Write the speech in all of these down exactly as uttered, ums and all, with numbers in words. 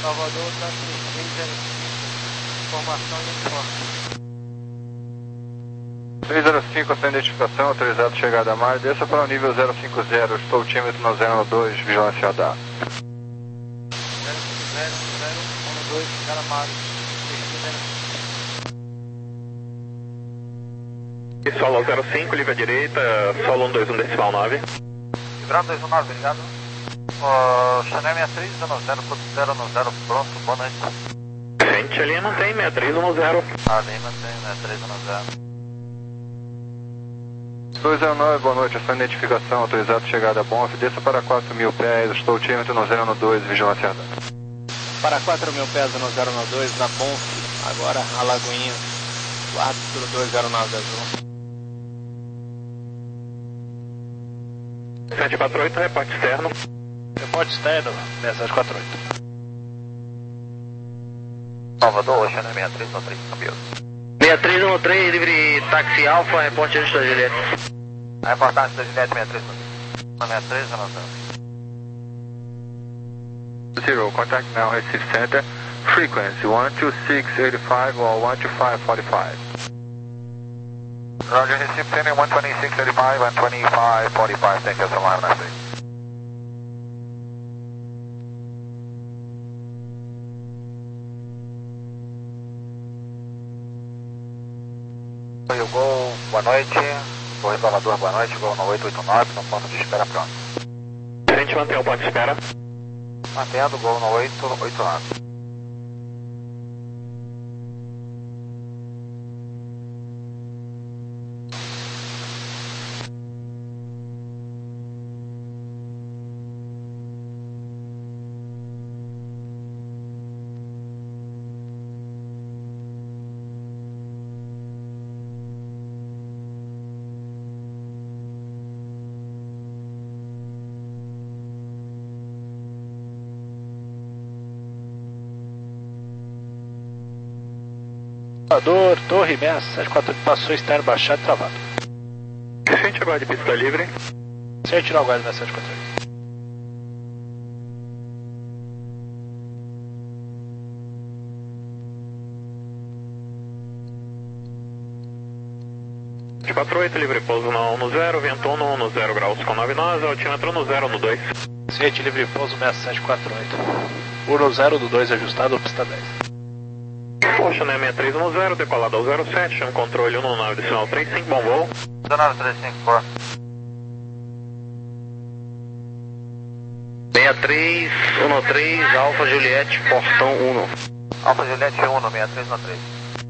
Salvador, tá três zero cinco, informação e informe. três zero cinco, sem identificação, autorizado chegada a mar, desça para o nível zero cinco zero, estou tímetro no zero dois, vigilância radar. zero cinco zero, zero dois, chegada a mar, Solo zero cinco, livre à direita, solo um dois um decimal nove. Livrado dois um nove, obrigado. Uh, Chanel sessenta e três, zero zero, zero zero, pronto, boa noite. Gente, ali não tem sessenta e três, um zero. Ali mantém sessenta e três, um zero. dois zero nove, boa noite, essa identificação, autorizado chegada a Bonf, desça para quatro mil pés, estou tímetro no zero dois, vigilância radar. Para quatro mil pés no zero dois, na Bonf, agora a Lagoinha, quatro dois zero nove azul. sete quatro oito, reporte externo. Reporte externo, sete quatro oito. Salvador, Chanel sessenta e três, um três, campeão. sessenta e três um três, livre táxi Alfa, reporte antes da Juliette. Reportagem da Juliette sessenta e três, sessenta e três, zero zero. Zero, contact now Recife Center, frequency one two six eight five or one two five four five. Roger, Recife Center, one two six eight five, one two five four five, thank you so much, nice day. Oi, Gol, boa noite. Gol Salvador, boa noite. Gol no oito oito nove, no ponto de espera pronto. A gente mantém o ponto de espera. Mantendo, Gol no oito oito nove. Salvador, Torre Messa, sete quatro oito, passou externo, baixado e travado. Gente, agora de pista livre. Sem tirar o guarda da sete quatro oito. sete quatro oito, livre pouso no um no zero, vento um no um no zero graus com nove nós, altímetro no zero no dois. Ciente, livre pouso sete quatro oito. um no zero do dois ajustado, pista dez. Poxa, né, sessenta e três um zero, decolado ao zero sete, chama controle um nove decimal trinta e cinco, bom voo. nove três cinco, por. sessenta e três um três, Alfa Juliette, portão um. Alfa Juliette um, sessenta e três um três.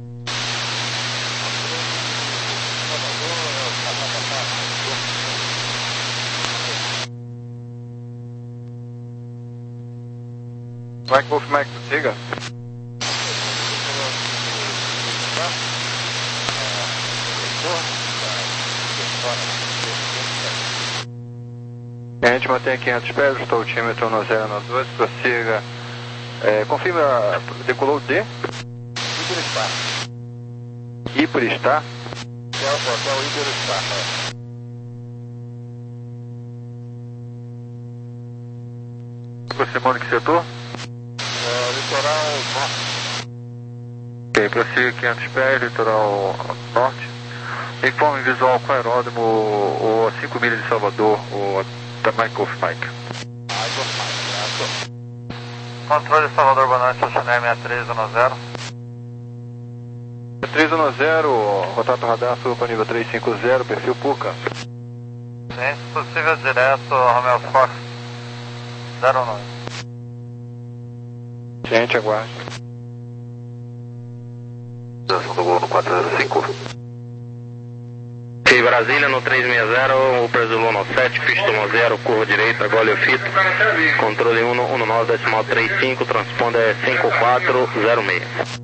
Mike Wolf Mike, siga. A gente mantém quinhentos pés, estou o tímetro no zero dois, prossiga. É, confirma, decolou o D? Iberostar. Iberostar? É o hotel Iberostar. Aproximando que setor? É, litoral norte. Ok, prossiga quinhentos pés, litoral norte. Informe visual com aeródromo ou a cinco milhas de Salvador, ou da Mike Wolf Mike. Controle Salvador, boa noite, Chanel sessenta e três um zero. três um zero, contato radar, suba para nível três cinco zero, perfil Puca. Sim, possível direto, Romeo Fox zero nove. Gente, aguarde. Direção do Gol no quatro zero cinco. Ok, Brasília no três seis zero, o Brasil no sete, pista um zero, curva direita, gole o fito, controle um no nove decimal trinta e cinco, transponder cinco quatro zero seis.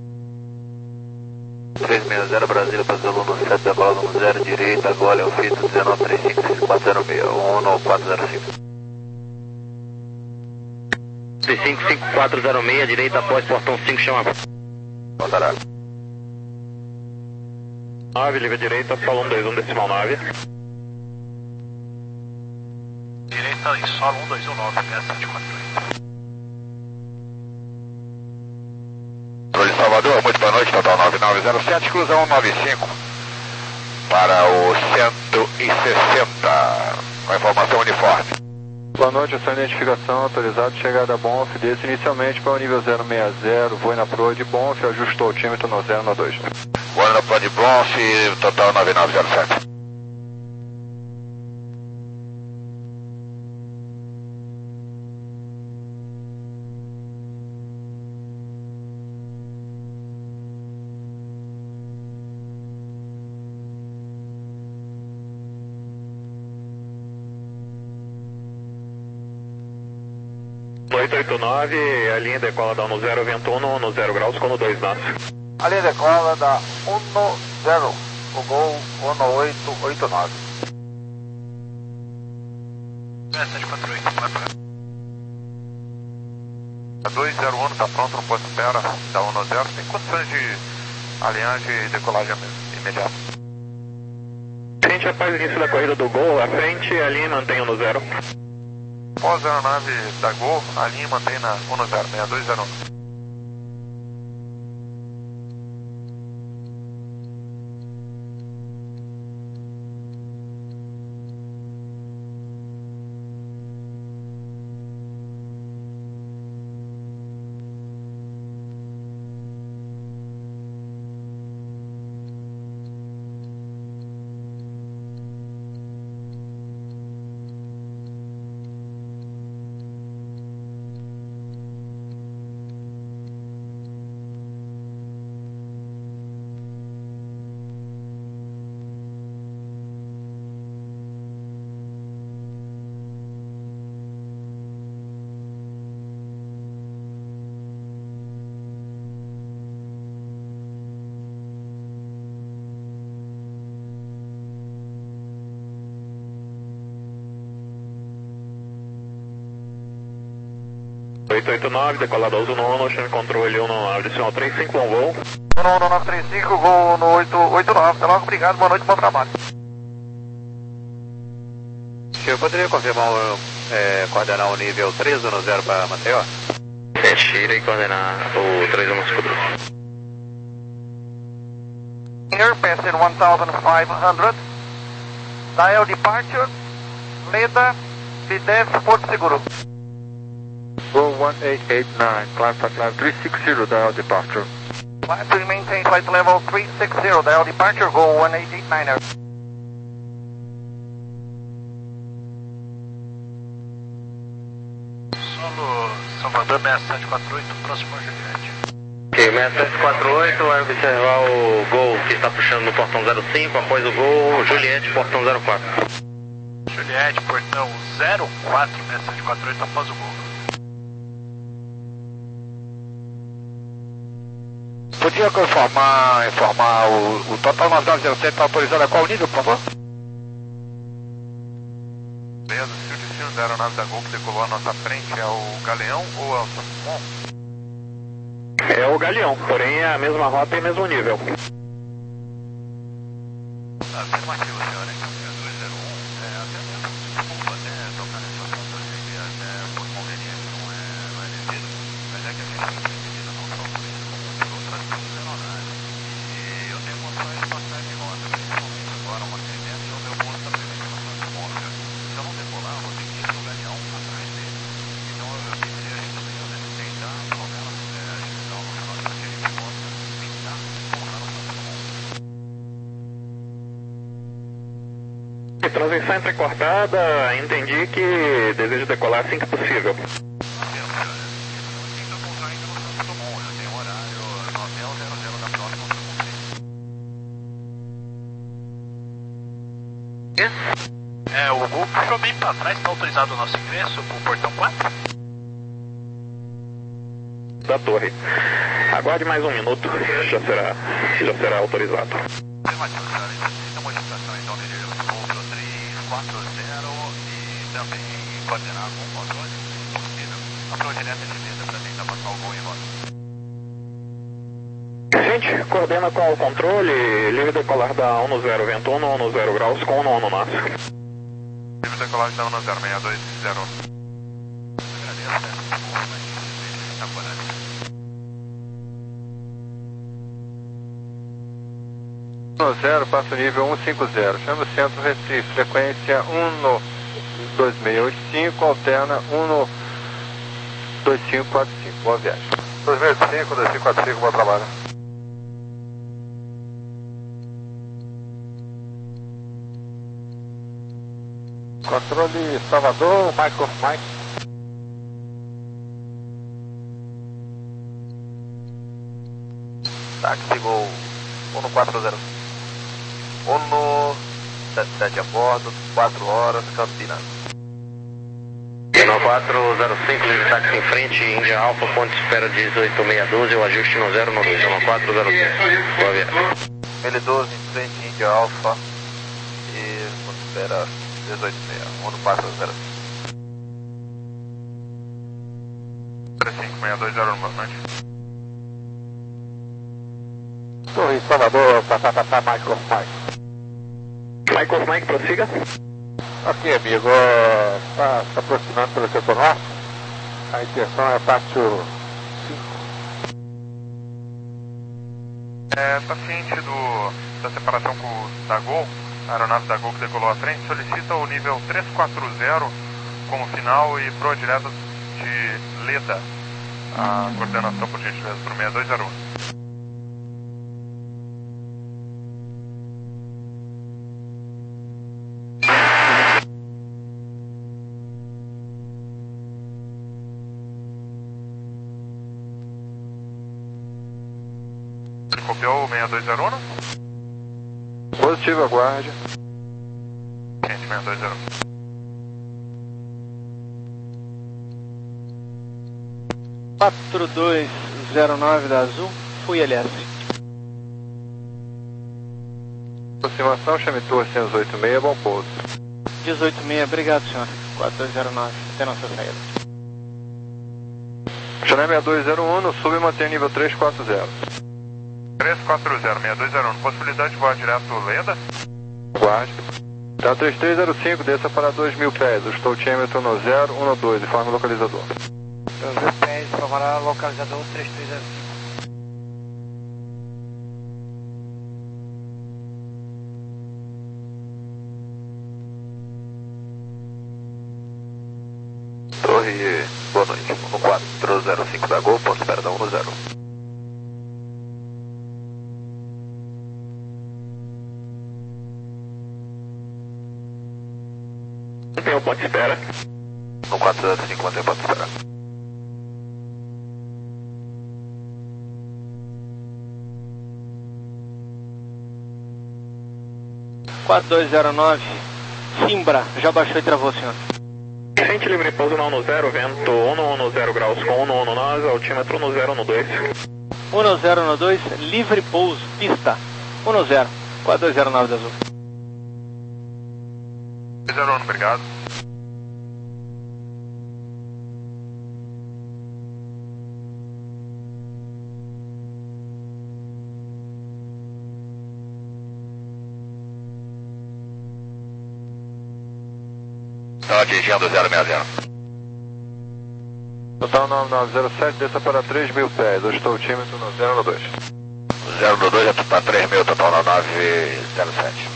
três seis zero, Brasília, Brasil no sete, decola no zero, direita, gole o fito, um nove três cinco seis quatro zero seis, um no quatro zero cinco. trinta e cinco cinco quatro zero seis, direita após portão cinco, chama. Voltará. nove, livre direita, solo um dois um decimal nove. Direita e solo um dois um nove, sete quatro oito. Salvador, muito boa noite, total nove nove zero sete, cruza cento e noventa e cinco para o cento e sessenta, com a informação uniforme. Boa noite, essa identificação autorizado, chegada a Bonf, desce inicialmente para o nível zero seis zero, voe na proa de Bonf, ajuste o altímetro no zero dois. Voe na proa de Bonf, total nove nove zero sete. oito oito nove, a linha decola da um zero, vento um, no zero graus, com dois nós. A linha decola da um zero, o gol um oito oito nove. sete quatro oito, vai pra A dois zero um está pronto no posto de espera da um zero, tem condições de alinhagem e decolagem imediata. Frente após o início da corrida do gol, à frente, a linha mantém um zero. Após a aeronave da Gol, a linha mantém na um zero seis dois zero um. oito oito nove, decolada um um, chame controle um nove, adicional três cinco, um voo. um um nove três cinco, gol no oito oito nove, até logo, obrigado, boa noite, bom trabalho. Eu poderia confirmar o, é, coordenar o nível três um zero para Maceió? Sete, irei coordenar o três um cinco. Air passing fifteen hundred, dial departure, Leda, Fidesz, Porto Seguro. Go one eight eight nine, climb flight level three six zero, dial departure. Flight to maintain flight level three six zero, dial departure, go one eight eight nine. Solo Salvador seis sete quatro oito, próximo a Juliette. Ok, seis sete quatro oito, vai observar o Gol que está puxando no portão zero cinco, após o Gol, Juliette, portão zero quatro. Juliette, portão zero quatro, seis sete quatro oito, após o Gol. Podia informar, informar o, o total nove nove zero sete está autorizado a qual nível, por favor? Beleza, se o destino da aeronave da Gol que decolou à nossa frente é o Galeão ou é o Safon? É o Galeão, porém é a mesma rota e mesmo nível. Afirmativo, senhora, então é dois zero um, é, até mesmo, desculpa até tocar nesse assunto, eu sei que até por conveniência não é, não é devido, mas é que a gente tem que ser devido não só por isso, como por outras duas aeronaves. E eu tenho condições de passar de rota, principalmente agora, uma tendência onde eu vou estar previsto na Santa Mônica. Se eu não decolar, eu vou ter que ir do Galeão atrás dele. Então eu pediria a gente né, tentar, pelo menos, é, agilizar o nosso para que a gente possa tentar colocar no Santa Mônica. Transmissão entrecortada, entendi que desejo decolar assim que possível. É, o Gol puxou bem para trás, está autorizado o nosso ingresso para o portão quatro? Da torre. Aguarde mais um minuto, já será, já será autorizado. Afirmativo, senhora. Então, modificação então de outro três quatro zero e também coordenar com o controle, se possível, a proa direta de mesa para tentar passar o Gol em rota. Gente, coordena com o controle, livre decolar da um zero, vento um, um zero graus, com um no nosso. Livre decolar da um zero seis dois zero. Agradeço, né? Desculpa, mas está correto. um zero, passa o nível um cinco zero. Chama o centro Recife, frequência um dois seis oito cinco, alterna um dois cinco quatro cinco. Boa viagem. dois seis oito cinco, dois cinco quatro cinco, bom trabalho. Controle Salvador, Michael Mike. Táxi Gol um quatro zero. um sete sete a bordo, quatro horas, Campinas. um quatro zero cinco, livre táxi em frente, Índia Alfa, ponte espera dezoito seis um dois, o ajuste no zero no dois, um quatro zero cinco. Boa viagem. L doze em frente, Índia Alfa e ponte espera dezoito seis, um quatro zero cinco. cinco seis dois zero, boa noite. Torre Salvador, Tatatá, Michael Mike. Michael Mike, prossiga. Ok, amigo, está se aproximando pelo setor norte. A intenção é táxi cinco. É, paciente do, da separação com o da Gol, a aeronave da Gol que decolou à frente, solicita o nível trezentos e quarenta como final e proa direta de Leda. A coordenação, por gentileza, por seis dois zero um. Copiou o seis dois zero um? Positivo, aguarde. Gente, seis dois zero um. quatro dois zero nove da Azul, fui L S. Aproximação, chame torre cento e oito seis, bom pouso. dezoito seis, obrigado senhor. quatro dois zero nove, até nossa saída. Chame seis dois zero um, no sub e mantém nível três quatro zero. três quatro zero, seis dois zero um, possibilidade de voar direto Leda? Aguarde. Tá três três zero cinco, desça para dois mil pés. O estou-tímetro no zero um dois, informe o localizador. dois mil pés, informará localizador três três zero cinco. Torre, boa noite. um quatro zero cinco da Gol, ponto espera da um zero. Tem o ponto espera. um quatro zero cinco, mantém o ponto espera. quatro dois zero nove, Simbra, já baixou e travou, senhor. Gente livre pouso no zero, vento um zero graus com um nove, altímetro no zero dois. um zero dois, livre pouso, pista. um zero, quatro dois zero nove da Azul. zero um, obrigado. Estão atingindo zero seis zero. Total nove nove zero sete, desça para três mil pés. Eu estou o tímetro no zero dois. zero dois está três mil, total nove nove zero sete.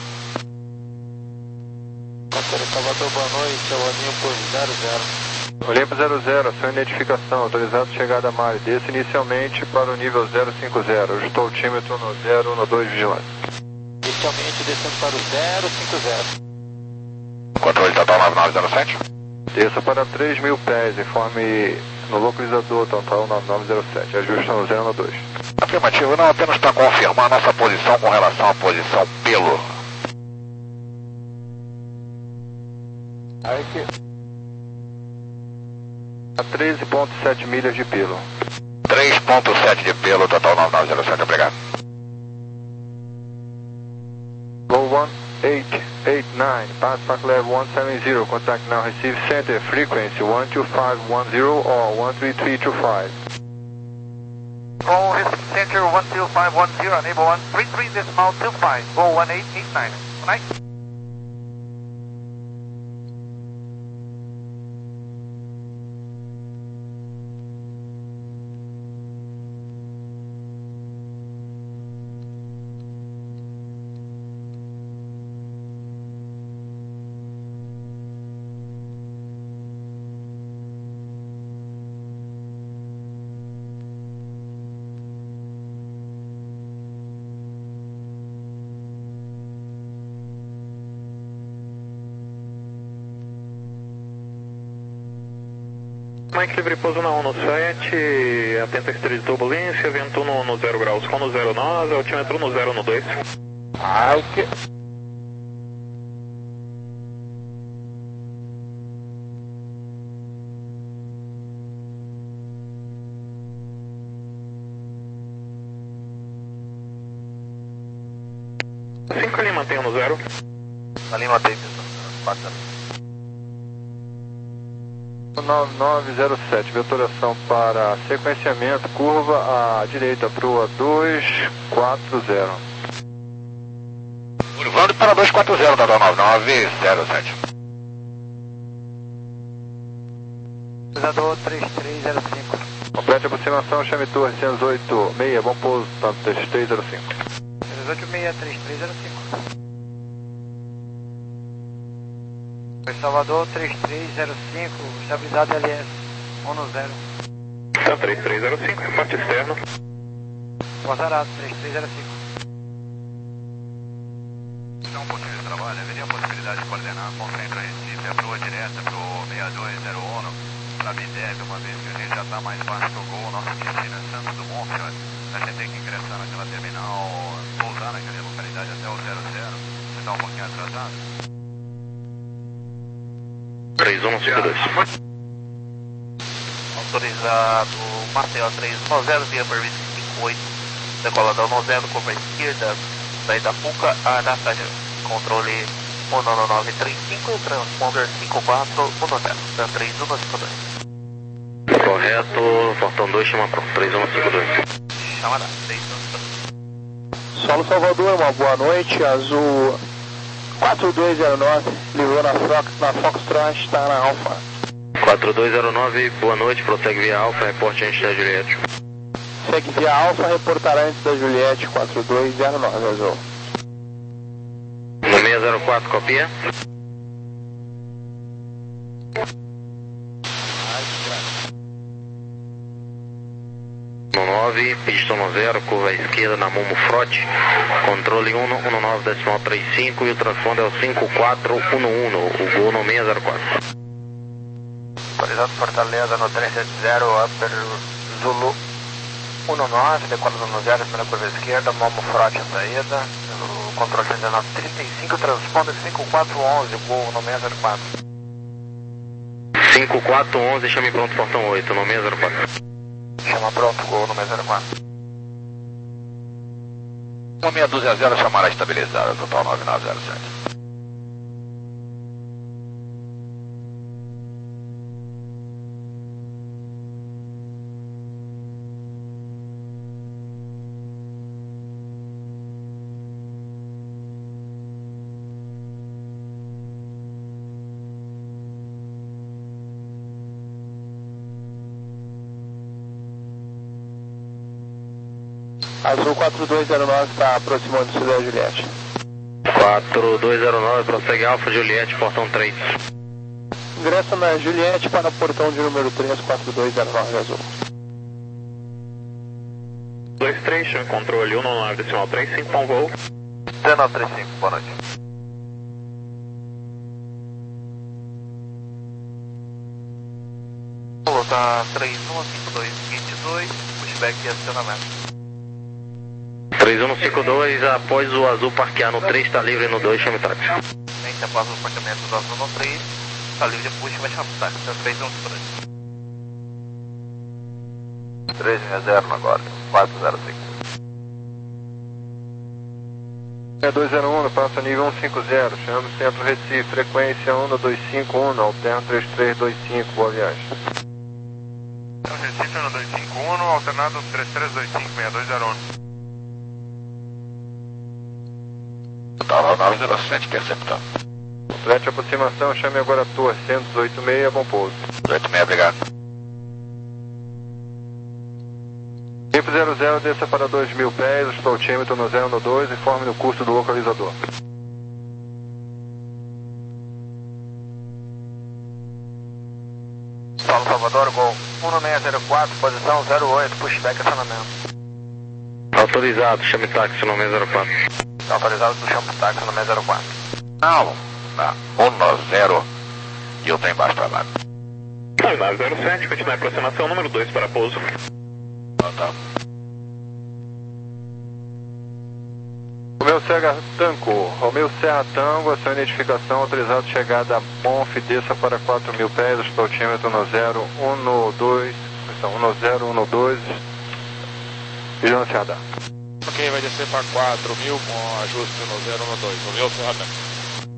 Controle Salvador, boa noite, é o Olimpo zero zero. Olimpo zero zero, a sua identificação, autorizado chegada a Mari. Desça inicialmente para o nível zero cinco zero. Eu estou o tímetro no zero um dois vigilante. Inicialmente descendo para o zero cinco zero. Controle total nove nove zero sete. Desça para três mil pés, informe no localizador total nove nove zero sete. Ajusta no zero um dois. Afirmativo, não apenas para confirmar nossa posição com relação à posição pelo. Aí que... A treze ponto sete milhas de pelo. três ponto sete de pelo, total nove nove zero sete, obrigado. Low one eight eight nine, pass back level one seven zero, contact now, receive center, frequency one two five one zero or one three three two five. Go center one two five one zero, enable one three three decimal two five, go one eight eight nine. Right? Mike livre pouso na um no sete, atenta estrela de turbulência, vento no, no zero graus, com no zero nove, altímetro no zero no dois. Mike. cinco ali, mantenha no zero. Ali mantém, quatro. nove nove zero sete, vetoração para sequenciamento, curva à direita, proa dois quatro zero. Curvando para dois quatro zero da nove nove zero sete. Cruzador três três zero cinco. Complete a aproximação, chame torre cento e oito seis, bom pouso, tanto três três zero cinco. três oito seis três três zero cinco. Salvador três três zero cinco, estabilizado L S um no zero. Tá, três três zero cinco, parte externo. Azarado, três três zero cinco. Então, um pouquinho de trabalho, haveria a possibilidade de coordenar com o centro Recife, a proa direta para o seis dois zero um, para a Bideb, uma vez que a gente já está mais baixo do gol, nosso destino é Santos Dumont, senhor. A gente tem que ingressar naquela terminal, pousar naquela localidade até o zero zero. Você está um pouquinho atrasado? três um cinco dois. Autorizado Maceió três um zero, via permissão cinco oito, decolador no zero, curva esquerda, saída Puca, Aracaju, controle um nove nove três cinco, transponder cinco quatro um zero, três um cinco dois. Correto, portão dois, chama para três um cinco dois. Chamada três um cinco dois. Solo Salvador, uma boa noite, azul quatro dois zero nove, livrou na, Fox, na Foxtrot, está na Alfa. quatro dois zero nove, boa noite, prossegue via Alfa, reporte antes da Juliette. Segue via Alfa, reportará antes da Juliette, quatro dois zero nove, azul. No seis zero quatro, copia. No nove, pista no zero, curva à esquerda na Momo Frote, controle um nove decimal trinta e cinco e o transponder é o cinco quatro um um, o gol no seis zero quatro. Autorizado Fortaleza no três sete zero, Upper Zulu um nove, decolado no zero, primeira curva esquerda, Momo Frote a saída, o controle dezenove trinta e cinco, transponder cinco quatro um um, gol no seis zero quatro. cinco quatro um um, chame pronto portão oito, no seis zero quatro. Chama pronto, gol no seis zero quatro. Uma meia dúzia zero chamará estabilizada, total nove nove zero sete. Azul quatro dois zero nove está aproximando-se da Juliette. quatro dois zero nove, prossegue Alfa Juliette, portão três. Ingressa na Juliette para portão de número três, quatro dois zero nove, azul. dois três, chame controle um nove decimal trinta e cinco, com voo. dezenove trinta e cinco, boa noite. Vou tá três um cinco dois vinte e dois, pushback e acionamento. três um cinco dois, após o azul parquear no três, está livre no dois, chame táxi. Mente após o parqueamento do azul no três, está livre de push, vai chamar táxi, então três um cinco dois. três em reserva agora, quatro zero cinco. seis dois zero um, passa nível cento e cinquenta, chama Centro Recife, frequência um dois cinco um, alterno três três dois cinco, boa viagem. Recife um dois cinco um, alternado três três dois cinco, seis dois zero um. Total nove zero sete, perceptando. Complete a aproximação, chame agora a torre cento e oito seis, bom pouso. oito seis, obrigado. Tipo zero zero, desça para dois mil pés, o altímetro no zero no dois, informe no curso do localizador. Solo Salvador, gol um seis zero quatro, posição zero oito, pushback acionamento. Autorizado, chame táxi no seis zero quatro. Autorizado do chão táxi no seis zero quatro. Não, não, um zero e eu tô embaixo para lá. nove zero sete, continua a aproximação, número dois para pouso. Ah, tá. Romeu Serra Tango, Romeu Serra Tango, a sua identificação, autorizado chegada a Monf, desça para quatro mil pés, altímetro no zero um dois, um zero um dois, vigilância radar. Ok, vai descer para quatro mil com ajuste no zero um dois, Romeu Serra Tango.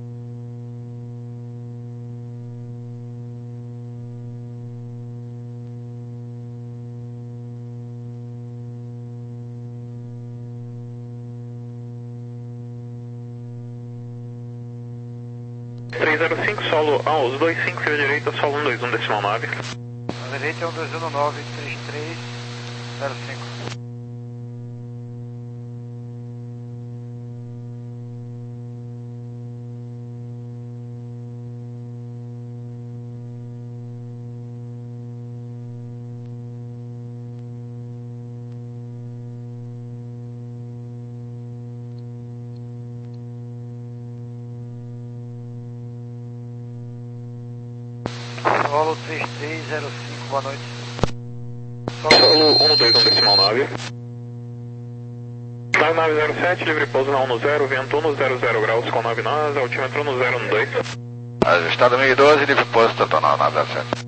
três zero cinco, solo aos dois cinco, fila direita, solo um dois um, decimal nove. Na direita é um dois um nove, três três zero cinco. Solo três três zero cinco, boa noite. Solo um dois um, decimal nove. nove nove zero sete, livre pouso na um zero, vento um zero zero graus com nove nós, altímetro no zero um dois. Ajustado mil e doze, livre pouso total nove zero sete.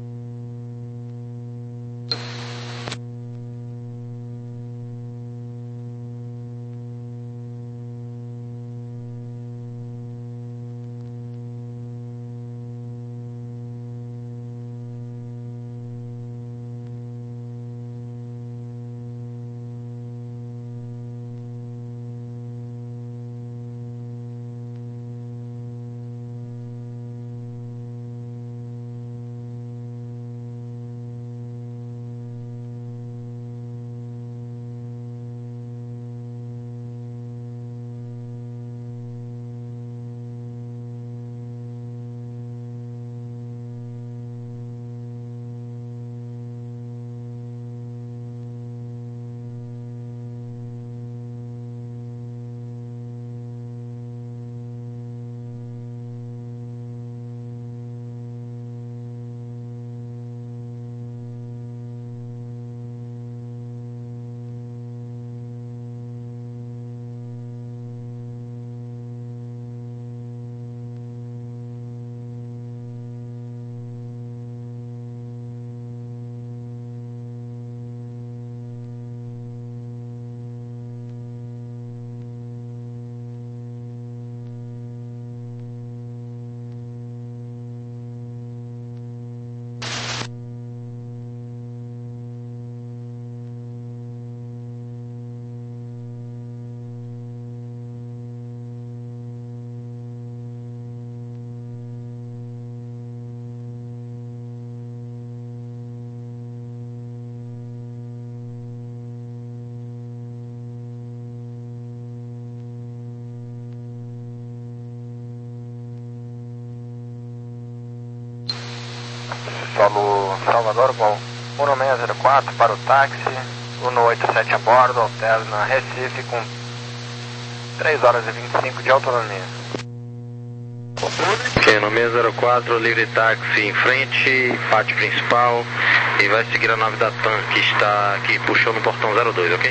Solo Salvador com um seis zero quatro para o táxi, um oito sete a bordo, alterna Recife com três horas e vinte e cinco de autonomia. Ok, no seis zero quatro, livre táxi em frente, pátio principal, e vai seguir a nave da TAM que está aqui, puxou no portão zero dois, ok?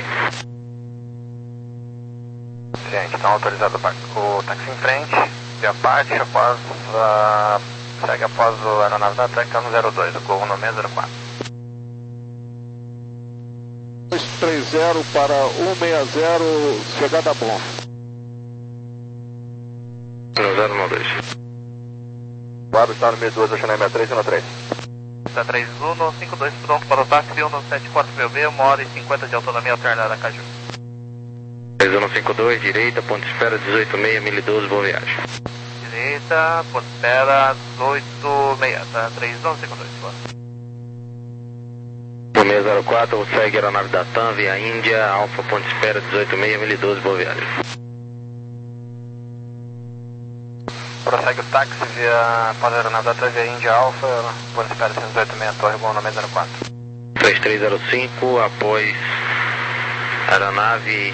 Gente, então autorizado o táxi em frente, via pátio, após a... segue após a aeronave da TAM que está no zero dois, o Gol no seis zero quatro. dois três zero para um seis zero, chegada bom. zero um dois. Fábio está no mil e doze, oceano sessenta e três, um três. Está três um, cinco dois pronto para o táxi, um sete quatro P B, uma hora e cinquenta de autonomia alternada, Caju. três um cinco dois, direita, ponto de espera dezoito seis, mil e doze, boa viagem. Direita, ponto de espera dezoito seis, tá? três um cinco dois, boa. No seis zero quatro, segue a aeronave da TAM via Índia, Alfa, ponto de espera dezoito seis, mil e doze, boa viagem. Prossegue o táxi via após a aeronave da TAM via Índia Alfa, ponto de espera cento e dezoito seis, Torre Gol no seis zero quatro. três três zero cinco, após a aeronave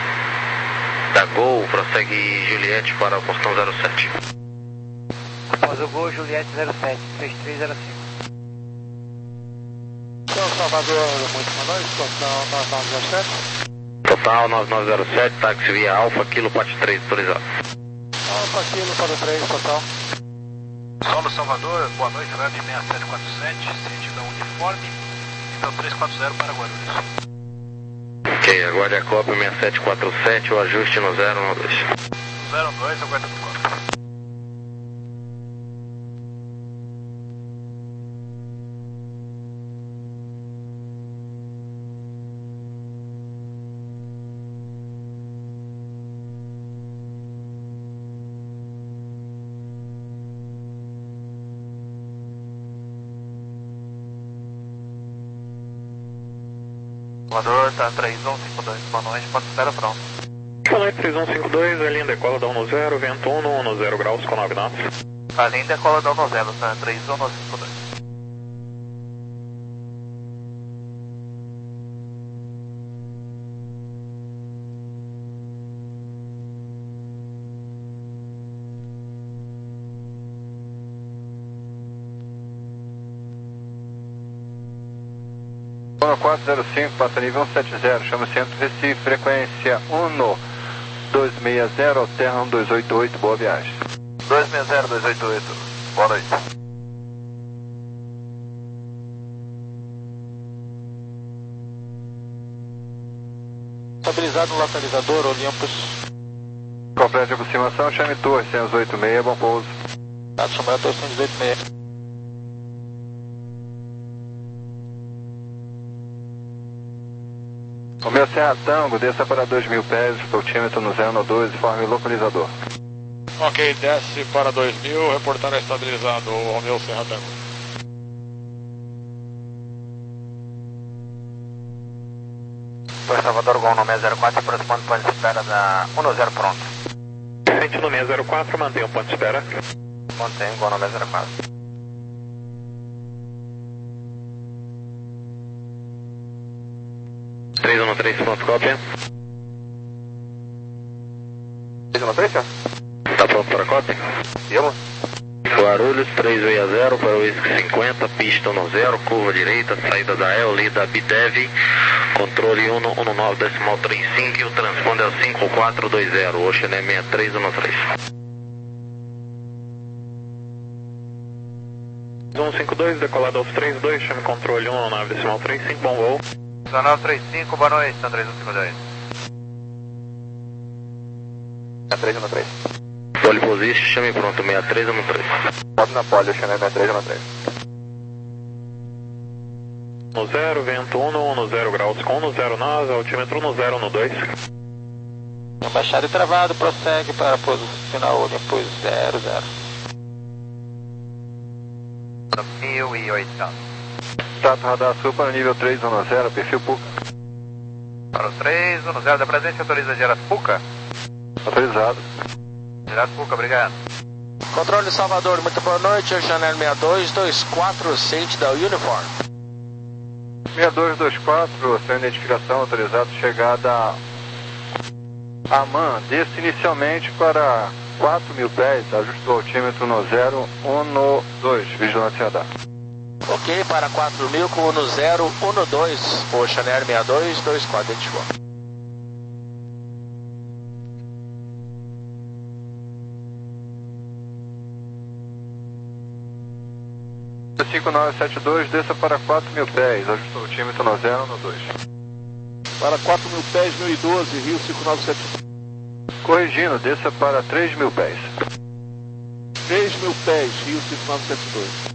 da Gol, prossegue Juliette para o portão zero sete. Azul Gol Juliette zero sete, três três zero cinco. Então, Salvador, muito boa noite, total nove nove zero sete. Total nove nove zero sete, táxi via Alfa, Kilo Parte três, autorizado. Alfa, Kilo para três, total. Solo Salvador, boa noite, Rally seis sete quatro sete, sentido uniforme, nível três quatro zero para Guarulhos. Ok, aguarde a cópia seis sete quatro sete, o ajuste no zero um dois. zero um dois, aguarda por cópia. Salvador, tá três um cinco dois, boa noite, ponto espera pronto. Boa noite, três um cinco dois, a linha decola da um zero, vento um, zero graus com nove knots. A linha decola da um zero, tá três um cinco dois. quatro zero cinco, passa nível cento e setenta, chama Centro Recife, frequência um dois seis zero, Alterra um dois oito oito, boa viagem. dois seis zero, dois oito oito, boa noite. Estabilizado no localizador, Olympus. Complete de aproximação, chame Torre, cento e oitenta e seis, bom pouso. Tá, chamando a Torre cento e oitenta e seis. O meu Serra Tango, desça para dois mil pés, altímetro no zero dois, informe localizador. Ok, desce para dois mil, reportar estabilizado, o meu Serra Tango. Torre Salvador, Gol no seis zero quatro, aproximando ponto de espera da um zero pronto. Sente no seis zero quatro, mantenha o ponto de espera. Mantém, Gol no seis zero quatro. três um três, pronto, cópia. três um três, senhor? Tá pronto para cópia? Vamos. Guarulhos três seis zero para o Whisky cinquenta, pista no zero, curva direita, saída da Eoli da Bidev, controle um um nove decimal trinta e cinco e o transponder é o cinco quatro dois zero, Ocean é seis três um três. um cinco dois, decolado aos três dois, chame controle um nove decimal trinta e cinco, bom voo. nove três cinco, boa noite, São três um cinco dois. seis três um três. Pole position, chame pronto, seis três um três. Sobe na pole, Ocean é seis três um três. No zero, vento um, no zero graus com no zero nove, altímetro no zero no dois. Baixado e travado, prossegue para pouso final Olympus zero zero. mil e oito. Status radar sul para nível três um zero, perfil Puca. Para o três um zero da presente, autoriza Gerard Puca. Autorizado. Gerard Puca, obrigado. Controle Salvador, muito boa noite, Chanel seis dois dois quatro, sente da Uniform. seis dois dois quatro, sem identificação, autorizado, chegada a Man, desce inicialmente para quatro mil pés, ajustou o altímetro no zero um dois, vigilância radar. Ok, para quatro mil com no zero um dois, o Chanel seis dois dois quatro, identificou. cinco nove sete dois, desça para quatro mil pés, ajustou o altímetro no zero um dois. Para quatro mil pés, mil e doze, Rio cinco nove sete. Corrigindo, desça para três mil pés. três mil pés, Rio cinco nove sete dois.